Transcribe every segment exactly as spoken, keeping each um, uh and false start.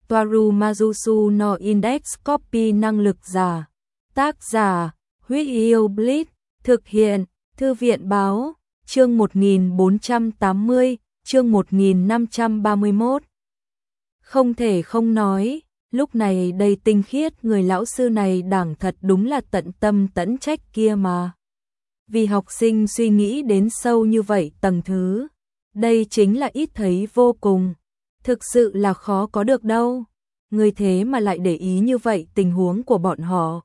Toaru Majusu no Index Copy năng lực giả. Tác giả, Huyết Yêu Blitz, thực hiện, Thư viện báo, chương một nghìn bốn trăm tám mươi, chương một nghìn năm trăm ba mươi mốt. Không thể không nói, lúc này đây tinh khiết người lão sư này đảng thật đúng là tận tâm tận trách kia mà. Vì học sinh suy nghĩ đến sâu như vậy tầng thứ, đây chính là ít thấy vô cùng. Thực sự là khó có được đâu. Người thế mà lại để ý như vậy tình huống của bọn họ.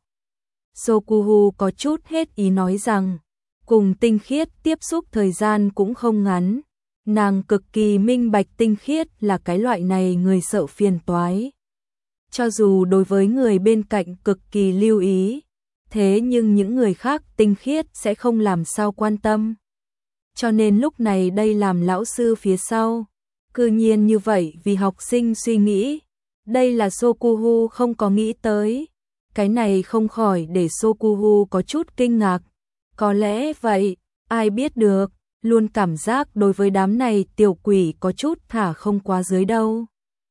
Sokuhu có chút hết ý nói rằng, cùng tinh khiết tiếp xúc thời gian cũng không ngắn. Nàng cực kỳ minh bạch tinh khiết là cái loại này người sợ phiền toái. Cho dù đối với người bên cạnh cực kỳ lưu ý, thế nhưng những người khác tinh khiết sẽ không làm sao quan tâm. Cho nên lúc này đây làm lão sư phía sau, cư nhiên như vậy vì học sinh suy nghĩ. Đây là Sokuhu không có nghĩ tới. Cái này không khỏi để Sokuhu có chút kinh ngạc. Có lẽ vậy, ai biết được, luôn cảm giác đối với đám này tiểu quỷ có chút thả không quá dưới đâu.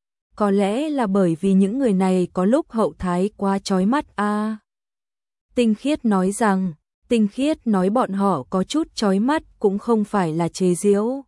Có lẽ là bởi vì những người này có lúc hậu thái quá chói mắt a. À. Tinh khiết nói rằng, tinh khiết nói bọn họ có chút chói mắt cũng không phải là chế giễu,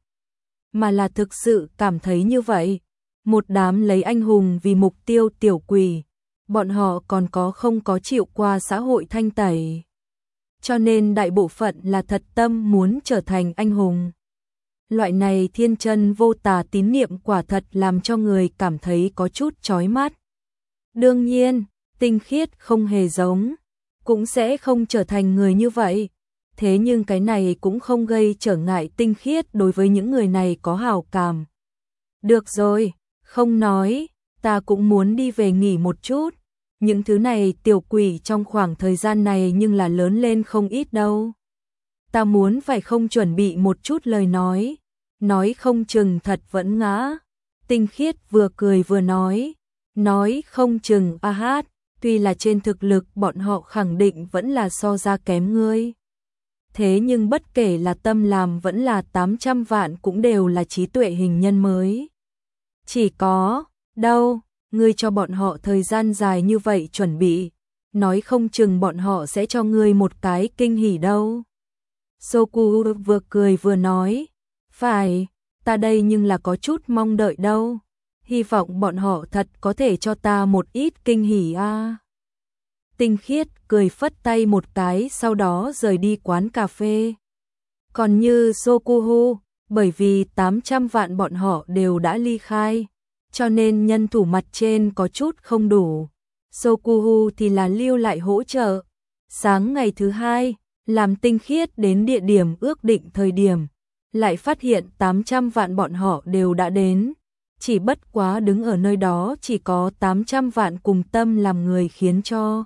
mà là thực sự cảm thấy như vậy. Một đám lấy anh hùng vì mục tiêu tiểu quỷ, bọn họ còn có không có chịu qua xã hội thanh tẩy. Cho nên đại bộ phận là thật tâm muốn trở thành anh hùng. Loại này thiên chân vô tà tín niệm quả thật làm cho người cảm thấy có chút chói mắt. Đương nhiên, tinh khiết không hề giống, cũng sẽ không trở thành người như vậy. Thế nhưng cái này cũng không gây trở ngại tinh khiết đối với những người này có hảo cảm. Được rồi, không nói, ta cũng muốn đi về nghỉ một chút. Những thứ này tiểu quỷ trong khoảng thời gian này nhưng là lớn lên không ít đâu. Ta muốn phải không chuẩn bị một chút lời nói, nói không chừng thật vẫn ngã. Tinh khiết vừa cười vừa nói, nói không chừng a hát, tuy là trên thực lực bọn họ khẳng định vẫn là so ra kém ngươi. Thế nhưng bất kể là tâm làm vẫn là tám trăm vạn cũng đều là trí tuệ hình nhân mới. Chỉ có, đâu, ngươi cho bọn họ thời gian dài như vậy chuẩn bị, nói không chừng bọn họ sẽ cho ngươi một cái kinh hỉ đâu. Soku vừa cười vừa nói, phải, ta đây nhưng là có chút mong đợi đâu, hy vọng bọn họ thật có thể cho ta một ít kinh hỉ a. À. Tinh khiết cười phất tay một cái sau đó rời đi quán cà phê. Còn như Sokuhu, bởi vì tám trăm vạn bọn họ đều đã ly khai, cho nên nhân thủ mặt trên có chút không đủ. Sokuhu thì là lưu lại hỗ trợ. Sáng ngày thứ hai, làm tinh khiết đến địa điểm ước định thời điểm, lại phát hiện tám trăm vạn bọn họ đều đã đến. Chỉ bất quá đứng ở nơi đó chỉ có tám trăm vạn cùng tâm làm người khiến cho.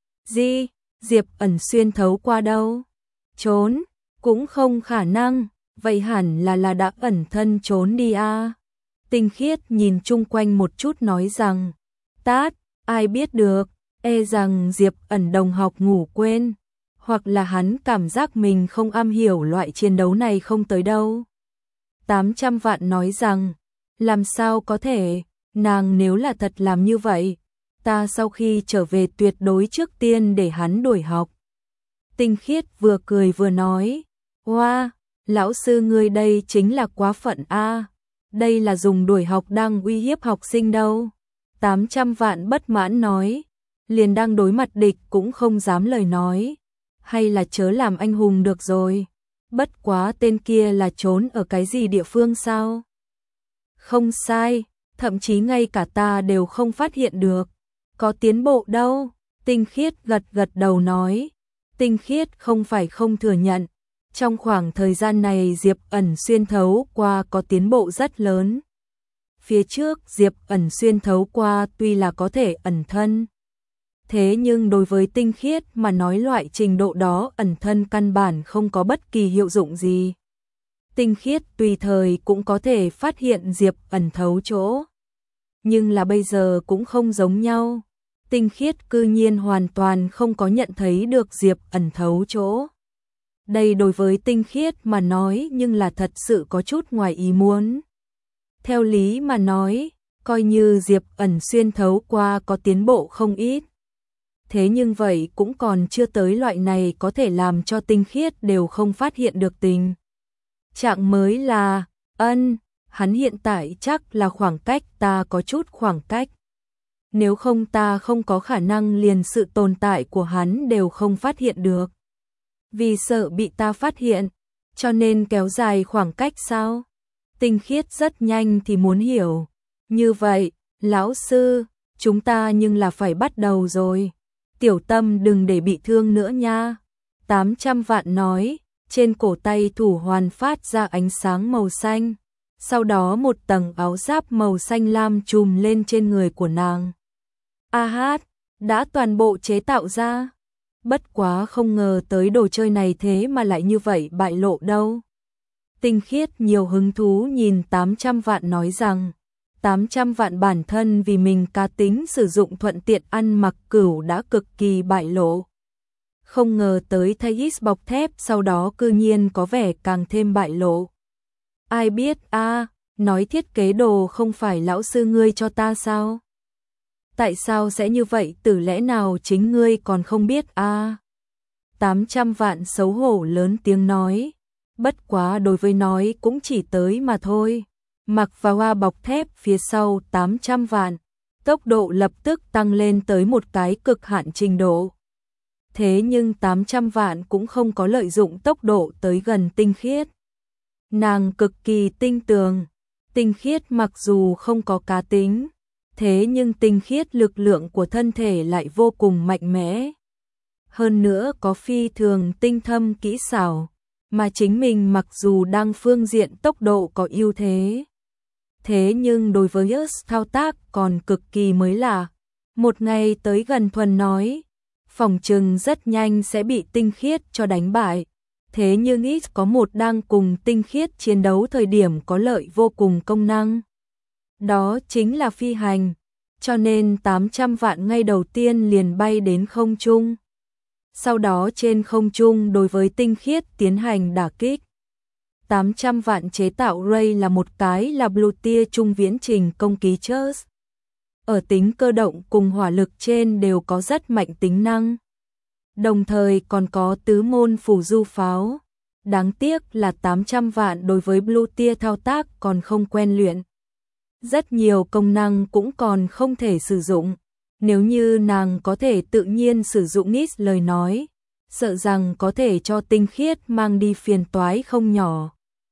Gì? Diệp ẩn xuyên thấu qua đâu? Trốn? Cũng không khả năng, vậy hẳn là là đã ẩn thân trốn đi a. À. Tinh khiết nhìn chung quanh một chút nói rằng, tát, ai biết được, e rằng Diệp ẩn đồng học ngủ quên, hoặc là hắn cảm giác mình không am hiểu loại chiến đấu này không tới đâu. tám trăm vạn nói rằng, làm sao có thể, nàng nếu là thật làm như vậy, ta sau khi trở về tuyệt đối trước tiên để hắn đổi học. Tinh khiết vừa cười vừa nói, hoa, lão sư ngươi đây chính là quá phận a. Đây là dùng đuổi học đang uy hiếp học sinh đâu. tám trăm vạn bất mãn nói, liền đang đối mặt địch cũng không dám lời nói. Hay là chớ làm anh hùng được rồi. Bất quá tên kia là trốn ở cái gì địa phương sao? Không sai, thậm chí ngay cả ta đều không phát hiện được. Có tiến bộ đâu. Tinh khiết gật gật đầu nói. Tinh khiết không phải không thừa nhận. Trong khoảng thời gian này Diệp ẩn xuyên thấu qua có tiến bộ rất lớn. Phía trước Diệp ẩn xuyên thấu qua tuy là có thể ẩn thân. Thế nhưng đối với tinh khiết mà nói loại trình độ đó ẩn thân căn bản không có bất kỳ hiệu dụng gì. Tinh khiết tùy thời cũng có thể phát hiện Diệp ẩn thấu chỗ. Nhưng là bây giờ cũng không giống nhau. Tinh khiết cư nhiên hoàn toàn không có nhận thấy được Diệp ẩn thấu chỗ. Đây đối với tinh khiết mà nói nhưng là thật sự có chút ngoài ý muốn. Theo lý mà nói, coi như Diệp Ẩn xuyên thấu qua có tiến bộ không ít. Thế nhưng vậy cũng còn chưa tới loại này có thể làm cho tinh khiết đều không phát hiện được tình trạng mới là, ân, hắn hiện tại chắc là khoảng cách ta có chút khoảng cách. Nếu không ta không có khả năng liền sự tồn tại của hắn đều không phát hiện được. Vì sợ bị ta phát hiện, cho nên kéo dài khoảng cách sao? Tinh khiết rất nhanh thì muốn hiểu. Như vậy, lão sư, chúng ta nhưng là phải bắt đầu rồi. Tiểu Tâm đừng để bị thương nữa nha. tám trăm vạn nói, trên cổ tay thủ hoàn phát ra ánh sáng màu xanh. Sau đó một tầng áo giáp màu xanh lam trùm lên trên người của nàng. A hát, đã toàn bộ chế tạo ra. Bất quá không ngờ tới đồ chơi này thế mà lại như vậy bại lộ đâu. Tinh khiết nhiều hứng thú nhìn tám trăm vạn nói rằng, tám trăm vạn bản thân vì mình cá tính sử dụng thuận tiện ăn mặc cửu đã cực kỳ bại lộ. Không ngờ tới Thais bọc thép sau đó cư nhiên có vẻ càng thêm bại lộ. Ai biết a, nói thiết kế đồ không phải lão sư ngươi cho ta sao? Tại sao sẽ như vậy, từ lẽ nào chính ngươi còn không biết a? tám trăm vạn xấu hổ lớn tiếng nói, bất quá đối với nói cũng chỉ tới mà thôi. Mặc vào hoa bọc thép phía sau tám trăm vạn, tốc độ lập tức tăng lên tới một cái cực hạn trình độ. Thế nhưng tám trăm vạn cũng không có lợi dụng tốc độ tới gần tinh khiết. Nàng cực kỳ tinh tường, tinh khiết mặc dù không có cá tính, thế nhưng tinh khiết lực lượng của thân thể lại vô cùng mạnh mẽ. Hơn nữa có phi thường tinh thâm kỹ xảo, mà chính mình mặc dù đang phương diện tốc độ có ưu thế. Thế nhưng đối với Us thao tác còn cực kỳ mới lạ. Một ngày tới gần thuần nói, phòng trừng rất nhanh sẽ bị tinh khiết cho đánh bại. Thế nhưng ít có một đang cùng tinh khiết chiến đấu thời điểm có lợi vô cùng công năng. Đó chính là phi hành. Cho nên tám trăm vạn ngay đầu tiên liền bay đến không trung. Sau đó trên không trung đối với tinh khiết tiến hành đả kích. tám trăm vạn chế tạo Ray là một cái là blue tia trung viễn trình công ký Chus. Ở tính cơ động cùng hỏa lực trên đều có rất mạnh tính năng. Đồng thời còn có tứ môn phù du pháo. Đáng tiếc là tám trăm vạn đối với blue tia thao tác còn không quen luyện. Rất nhiều công năng cũng còn không thể sử dụng. Nếu như nàng có thể tự nhiên sử dụng ít lời nói, sợ rằng có thể cho tinh khiết mang đi phiền toái không nhỏ.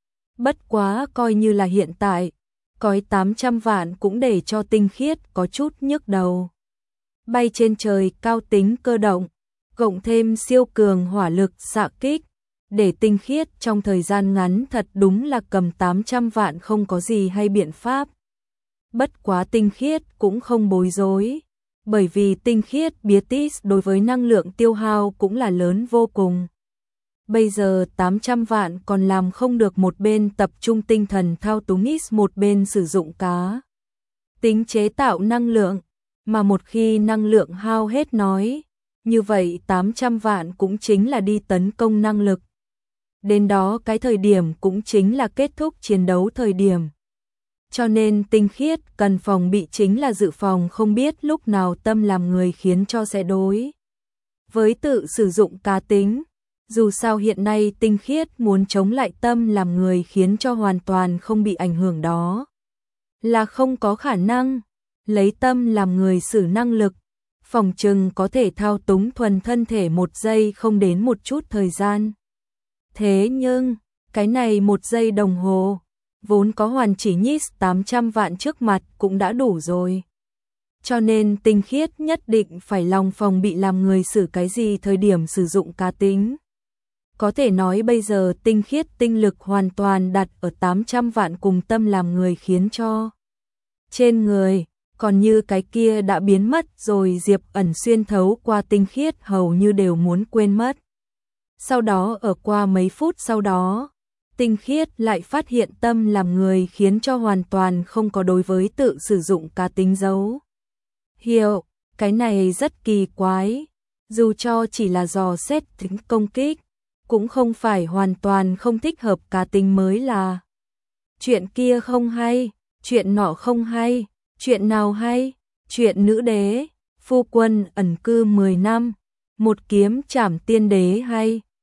Bất quá coi như là hiện tại, cói tám trăm vạn cũng để cho tinh khiết có chút nhức đầu. Bay trên trời cao tính cơ động, cộng thêm siêu cường hỏa lực xạ kích, để tinh khiết trong thời gian ngắn thật đúng là cầm tám trăm vạn không có gì hay biện pháp. Bất quá tinh khiết cũng không bối rối, bởi vì tinh khiết Beatis đối với năng lượng tiêu hao cũng là lớn vô cùng. Bây giờ tám trăm vạn còn làm không được một bên tập trung tinh thần thao túng ít một bên sử dụng cá tính chế tạo năng lượng, mà một khi năng lượng hao hết nói, như vậy tám trăm vạn cũng chính là đi tấn công năng lực. Đến đó cái thời điểm cũng chính là kết thúc chiến đấu thời điểm. Cho nên tinh khiết cần phòng bị chính là dự phòng không biết lúc nào tâm làm người khiến cho sẽ đối. Với tự sử dụng cá tính, dù sao hiện nay tinh khiết muốn chống lại tâm làm người khiến cho hoàn toàn không bị ảnh hưởng đó. Là không có khả năng, lấy tâm làm người sử năng lực, phòng trừng có thể thao túng thuần thân thể một giây không đến một chút thời gian. Thế nhưng, cái này một giây đồng hồ, vốn có hoàn chỉ nhít tám trăm vạn trước mặt cũng đã đủ rồi. Cho nên tinh khiết nhất định phải lòng phòng bị làm người xử cái gì thời điểm sử dụng cá tính. Có thể nói bây giờ tinh khiết tinh lực hoàn toàn đặt ở tám trăm vạn cùng tâm làm người khiến cho trên người, còn như cái kia đã biến mất rồi Diệp Ẩn xuyên thấu qua tinh khiết hầu như đều muốn quên mất. Sau đó ở qua mấy phút sau đó, tinh khiết lại phát hiện tâm làm người khiến cho hoàn toàn không có đối với tự sử dụng cá tính dấu. Hiệu, cái này rất kỳ quái, dù cho chỉ là dò xét tính công kích, cũng không phải hoàn toàn không thích hợp cá tính mới là. Chuyện kia không hay, chuyện nọ không hay, Chuyện nào hay? Chuyện nữ đế, phu quân ẩn cư mười năm, một kiếm trảm tiên đế hay?